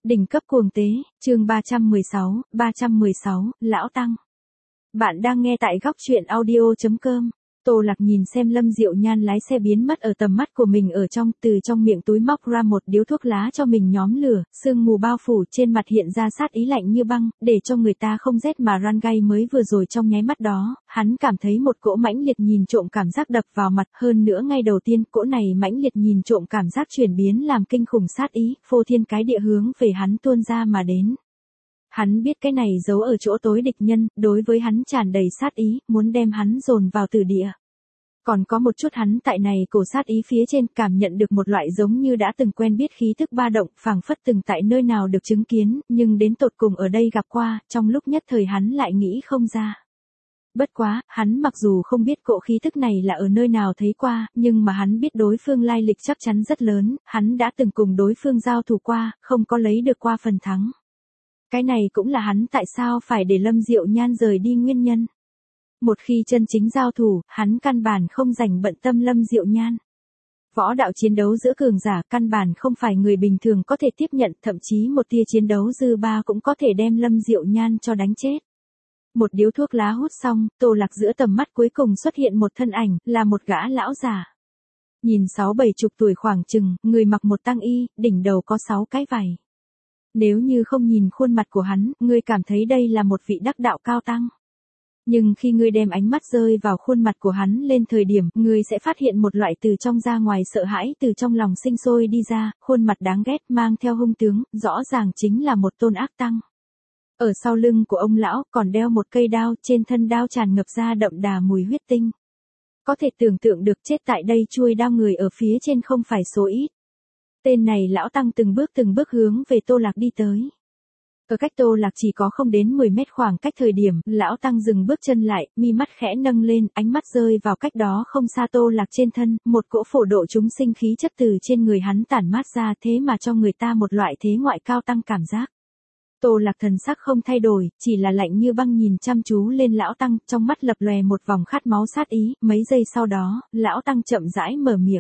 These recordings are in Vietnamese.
Đỉnh cấp cuồng tế, chương 316, Lão Tăng. Bạn đang nghe tại góc truyện audio.com. Tô Lạc nhìn xem Lâm Diệu Nhan lái xe biến mất ở tầm mắt của mình ở trong, từ trong miệng túi móc ra một điếu thuốc lá cho mình nhóm lửa, sương mù bao phủ trên mặt hiện ra sát ý lạnh như băng, để cho người ta không rét mà ran gai. Mới vừa rồi trong nháy mắt đó, hắn cảm thấy một cỗ mãnh liệt nhìn trộm cảm giác đập vào mặt, hơn nữa ngay đầu tiên, cỗ này mãnh liệt nhìn trộm cảm giác chuyển biến làm kinh khủng sát ý, phô thiên cái địa hướng về hắn tuôn ra mà đến. Hắn biết cái này giấu ở chỗ tối địch nhân, đối với hắn tràn đầy sát ý, muốn đem hắn dồn vào tử địa. Còn có một chút hắn tại này cổ sát ý phía trên cảm nhận được một loại giống như đã từng quen biết khí tức ba động, phảng phất từng tại nơi nào được chứng kiến, nhưng đến tột cùng ở đây gặp qua, trong lúc nhất thời hắn lại nghĩ không ra. Bất quá, hắn mặc dù không biết cỗ khí tức này là ở nơi nào thấy qua, nhưng mà hắn biết đối phương lai lịch chắc chắn rất lớn, hắn đã từng cùng đối phương giao thủ qua, không có lấy được qua phần thắng. Cái này cũng là hắn tại sao phải để Lâm Diệu Nhan rời đi nguyên nhân. Một khi chân chính giao thủ, hắn căn bản không rảnh bận tâm Lâm Diệu Nhan. Võ đạo chiến đấu giữa cường giả căn bản không phải người bình thường có thể tiếp nhận, thậm chí một tia chiến đấu dư ba cũng có thể đem Lâm Diệu Nhan cho đánh chết. Một điếu thuốc lá hút xong, Tô Lạc giữa tầm mắt cuối cùng xuất hiện một thân ảnh, là một gã lão già. Nhìn 60-70 tuổi khoảng chừng, người mặc một tang y, đỉnh đầu có 6 cái vảy. Nếu như không nhìn khuôn mặt của hắn, ngươi cảm thấy đây là một vị đắc đạo cao tăng. Nhưng khi ngươi đem ánh mắt rơi vào khuôn mặt của hắn lên thời điểm, ngươi sẽ phát hiện một loại từ trong ra ngoài sợ hãi từ trong lòng sinh sôi đi ra, khuôn mặt đáng ghét mang theo hung tướng, rõ ràng chính là một tôn ác tăng. Ở sau lưng của ông lão còn đeo một cây đao, trên thân đao tràn ngập ra đậm đà mùi huyết tinh. Có thể tưởng tượng được chết tại đây chuôi đao người ở phía trên không phải số ít. Tên này lão tăng từng bước hướng về Tô Lạc đi tới. Ở cách Tô Lạc chỉ có không đến 10 mét khoảng cách thời điểm, lão tăng dừng bước chân lại, mi mắt khẽ nâng lên, ánh mắt rơi vào cách đó không xa Tô Lạc trên thân, một cỗ phổ độ chúng sinh khí chất từ trên người hắn tản mát ra, thế mà cho người ta một loại thế ngoại cao tăng cảm giác. Tô Lạc thần sắc không thay đổi, chỉ là lạnh như băng nhìn chăm chú lên lão tăng, trong mắt lập lòe một vòng khát máu sát ý, mấy giây sau đó, lão tăng chậm rãi mở miệng.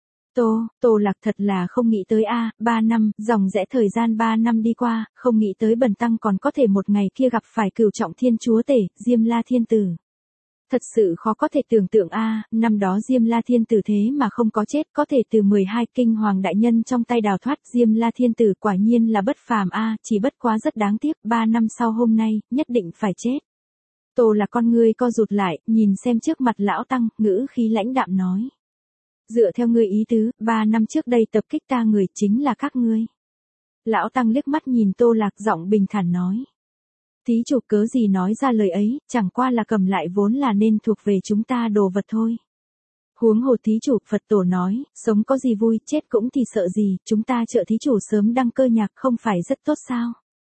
Tô Lạc thật là không nghĩ tới 3 năm, dòng dẽ thời gian 3 năm đi qua, không nghĩ tới bần tăng còn có thể một ngày kia gặp phải Cửu Trọng Thiên Chúa Tể, Diêm La Thiên Tử. Thật sự khó có thể tưởng tượng năm đó Diêm La Thiên Tử thế mà không có chết, có thể từ 12 kinh hoàng đại nhân trong tay đào thoát, Diêm La Thiên Tử quả nhiên là bất phàm chỉ bất quá rất đáng tiếc, 3 năm sau hôm nay, nhất định phải chết. Tô Lạc con ngươi co rụt lại, nhìn xem trước mặt lão tăng, ngữ khí lãnh đạm nói. Dựa theo ngươi ý tứ, 3 năm trước đây tập kích ta người chính là các ngươi. Lão tăng liếc mắt nhìn Tô Lạc, giọng bình thản nói. Thí chủ cớ gì nói ra lời ấy, chẳng qua là cầm lại vốn là nên thuộc về chúng ta đồ vật thôi. Huống hồ thí chủ, Phật tổ nói, sống có gì vui, chết cũng thì sợ gì, chúng ta trợ thí chủ sớm đăng cơ nhạc không phải rất tốt sao?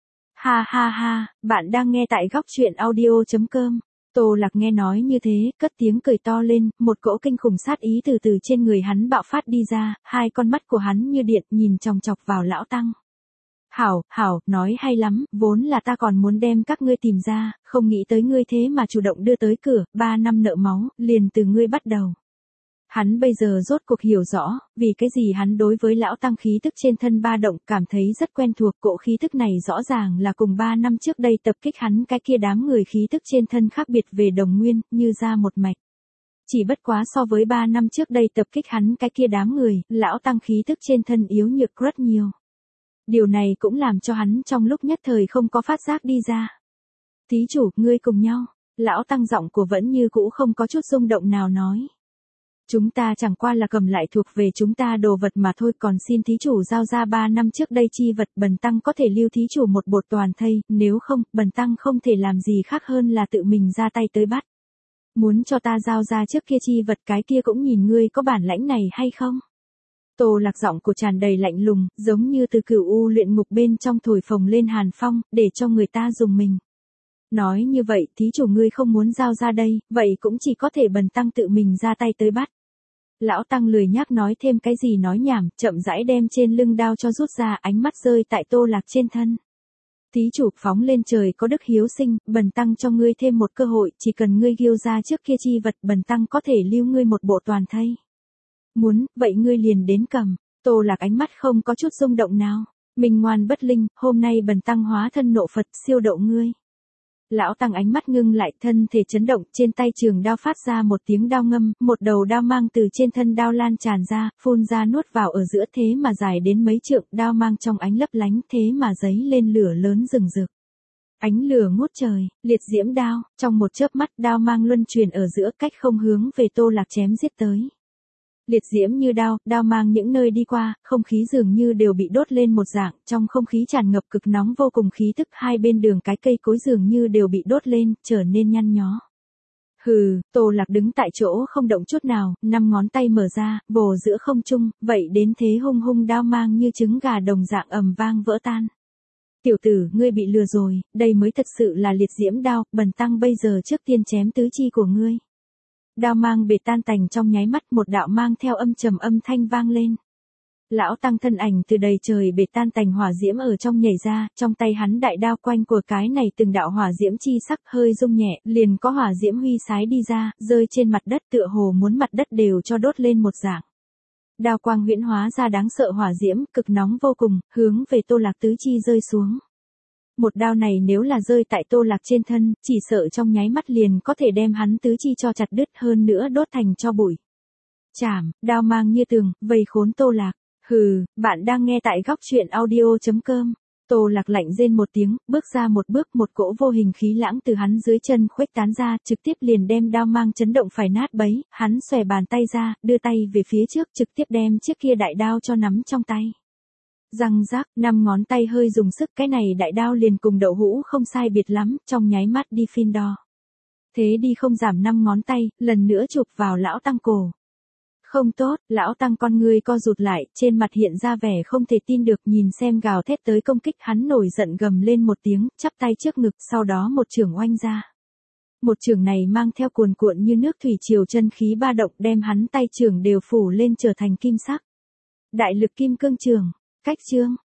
Ha, bạn đang nghe tại góc truyện audio.com. Tô Lạc nghe nói như thế, cất tiếng cười to lên, một cỗ kinh khủng sát ý từ từ trên người hắn bạo phát đi ra, hai con mắt của hắn như điện nhìn chòng chọc vào lão tăng. Hảo, nói hay lắm, vốn là ta còn muốn đem các ngươi tìm ra, không nghĩ tới ngươi thế mà chủ động đưa tới cửa, 3 năm nợ máu, liền từ ngươi bắt đầu. Hắn bây giờ rốt cuộc hiểu rõ, vì cái gì hắn đối với lão tăng khí tức trên thân ba động cảm thấy rất quen thuộc, cỗ khí tức này rõ ràng là cùng 3 năm trước đây tập kích hắn cái kia đám người khí tức trên thân khác biệt về đồng nguyên, như ra một mạch. Chỉ bất quá so với 3 năm trước đây tập kích hắn cái kia đám người, lão tăng khí tức trên thân yếu nhược rất nhiều. Điều này cũng làm cho hắn trong lúc nhất thời không có phát giác đi ra. Thí chủ, ngươi cùng nhau, lão tăng giọng của vẫn như cũ không có chút rung động nào nói. Chúng ta chẳng qua là cầm lại thuộc về chúng ta đồ vật mà thôi, còn xin thí chủ giao ra 3 năm trước đây chi vật, bần tăng có thể lưu thí chủ một bột toàn thây, nếu không, bần tăng không thể làm gì khác hơn là tự mình ra tay tới bắt. Muốn cho ta giao ra trước kia chi vật, cái kia cũng nhìn ngươi có bản lãnh này hay không? Tô Lạc giọng của tràn đầy lạnh lùng, giống như từ Cửu U luyện ngục bên trong thổi phồng lên hàn phong, để cho người ta dùng mình. Nói như vậy, thí chủ ngươi không muốn giao ra đây, vậy cũng chỉ có thể bần tăng tự mình ra tay tới bắt. Lão tăng lười nhác nói thêm cái gì nói nhảm, chậm rãi đem trên lưng đao cho rút ra, ánh mắt rơi tại Tô Lạc trên thân. Thí chủ, phóng lên trời có đức hiếu sinh, bần tăng cho ngươi thêm một cơ hội, chỉ cần ngươi giêu ra trước kia chi vật, bần tăng có thể lưu ngươi một bộ toàn thây. Muốn, vậy ngươi liền đến cầm. Tô Lạc ánh mắt không có chút rung động nào. Minh ngoan bất linh, hôm nay bần tăng hóa thân nộ Phật siêu độ ngươi. Lão Tăng ánh mắt ngưng lại, thân thể chấn động, trên tay trường đao phát ra một tiếng đao ngâm, một đầu đao mang từ trên thân đao lan tràn ra, phun ra nuốt vào ở giữa, thế mà dài đến mấy trượng, đao mang trong ánh lấp lánh, thế mà giấy lên lửa lớn rừng rực. Ánh lửa ngút trời, liệt diễm đao, trong một chớp mắt đao mang luân truyền ở giữa, cách không hướng về Tô Lạc chém giết tới. Liệt diễm như đao mang những nơi đi qua, không khí dường như đều bị đốt lên một dạng, trong không khí tràn ngập cực nóng vô cùng, khí tức hai bên đường cái cây cối dường như đều bị đốt lên, trở nên nhăn nhó. Hừ, Tô Lạc đứng tại chỗ không động chút nào, 5 ngón tay mở ra, vồ giữa không trung, vậy đến thế hung hung đao mang như trứng gà đồng dạng ầm vang vỡ tan. Tiểu tử, ngươi bị lừa rồi, đây mới thật sự là liệt diễm đao, bần tăng bây giờ trước tiên chém tứ chi của ngươi. Đao mang bể tan tành trong nháy mắt, một đạo mang theo âm trầm âm thanh vang lên. Lão Tăng thân ảnh từ đầy trời bể tan tành, hỏa diễm ở trong nhảy ra, trong tay hắn đại đao quanh của cái này từng đạo hỏa diễm chi sắc hơi rung nhẹ, liền có hỏa diễm huy sái đi ra, rơi trên mặt đất tựa hồ muốn mặt đất đều cho đốt lên một dạng. Đao quang huyễn hóa ra đáng sợ hỏa diễm, cực nóng vô cùng, hướng về Tô Lạc tứ chi rơi xuống. Một đao này nếu là rơi tại Tô Lạc trên thân, chỉ sợ trong nháy mắt liền có thể đem hắn tứ chi cho chặt đứt, hơn nữa đốt thành tro bụi. Chảm, đao mang như tường, vây khốn Tô Lạc. Hừ, bạn đang nghe tại góc truyện audio.com. Tô Lạc lạnh rên một tiếng, bước ra một bước, một cỗ vô hình khí lãng từ hắn dưới chân khuếch tán ra, trực tiếp liền đem đao mang chấn động phải nát bấy, hắn xòe bàn tay ra, đưa tay về phía trước, trực tiếp đem chiếc kia đại đao cho nắm trong tay. Răng rác, 5 ngón tay hơi dùng sức, cái này đại đao liền cùng đậu hũ không sai biệt lắm, trong nháy mắt đi phiên đo. Thế đi không giảm 5 ngón tay, lần nữa chụp vào Lão Tăng cổ. Không tốt, Lão Tăng con ngươi co rụt lại, trên mặt hiện ra vẻ không thể tin được, nhìn xem gào thét tới công kích, hắn nổi giận gầm lên một tiếng, chắp tay trước ngực, sau đó một chưởng oanh ra. Một chưởng này mang theo cuồn cuộn như nước thủy triều chân khí ba động, đem hắn tay chưởng đều phủ lên trở thành kim sắc. Đại lực kim cương chưởng. Cách chương,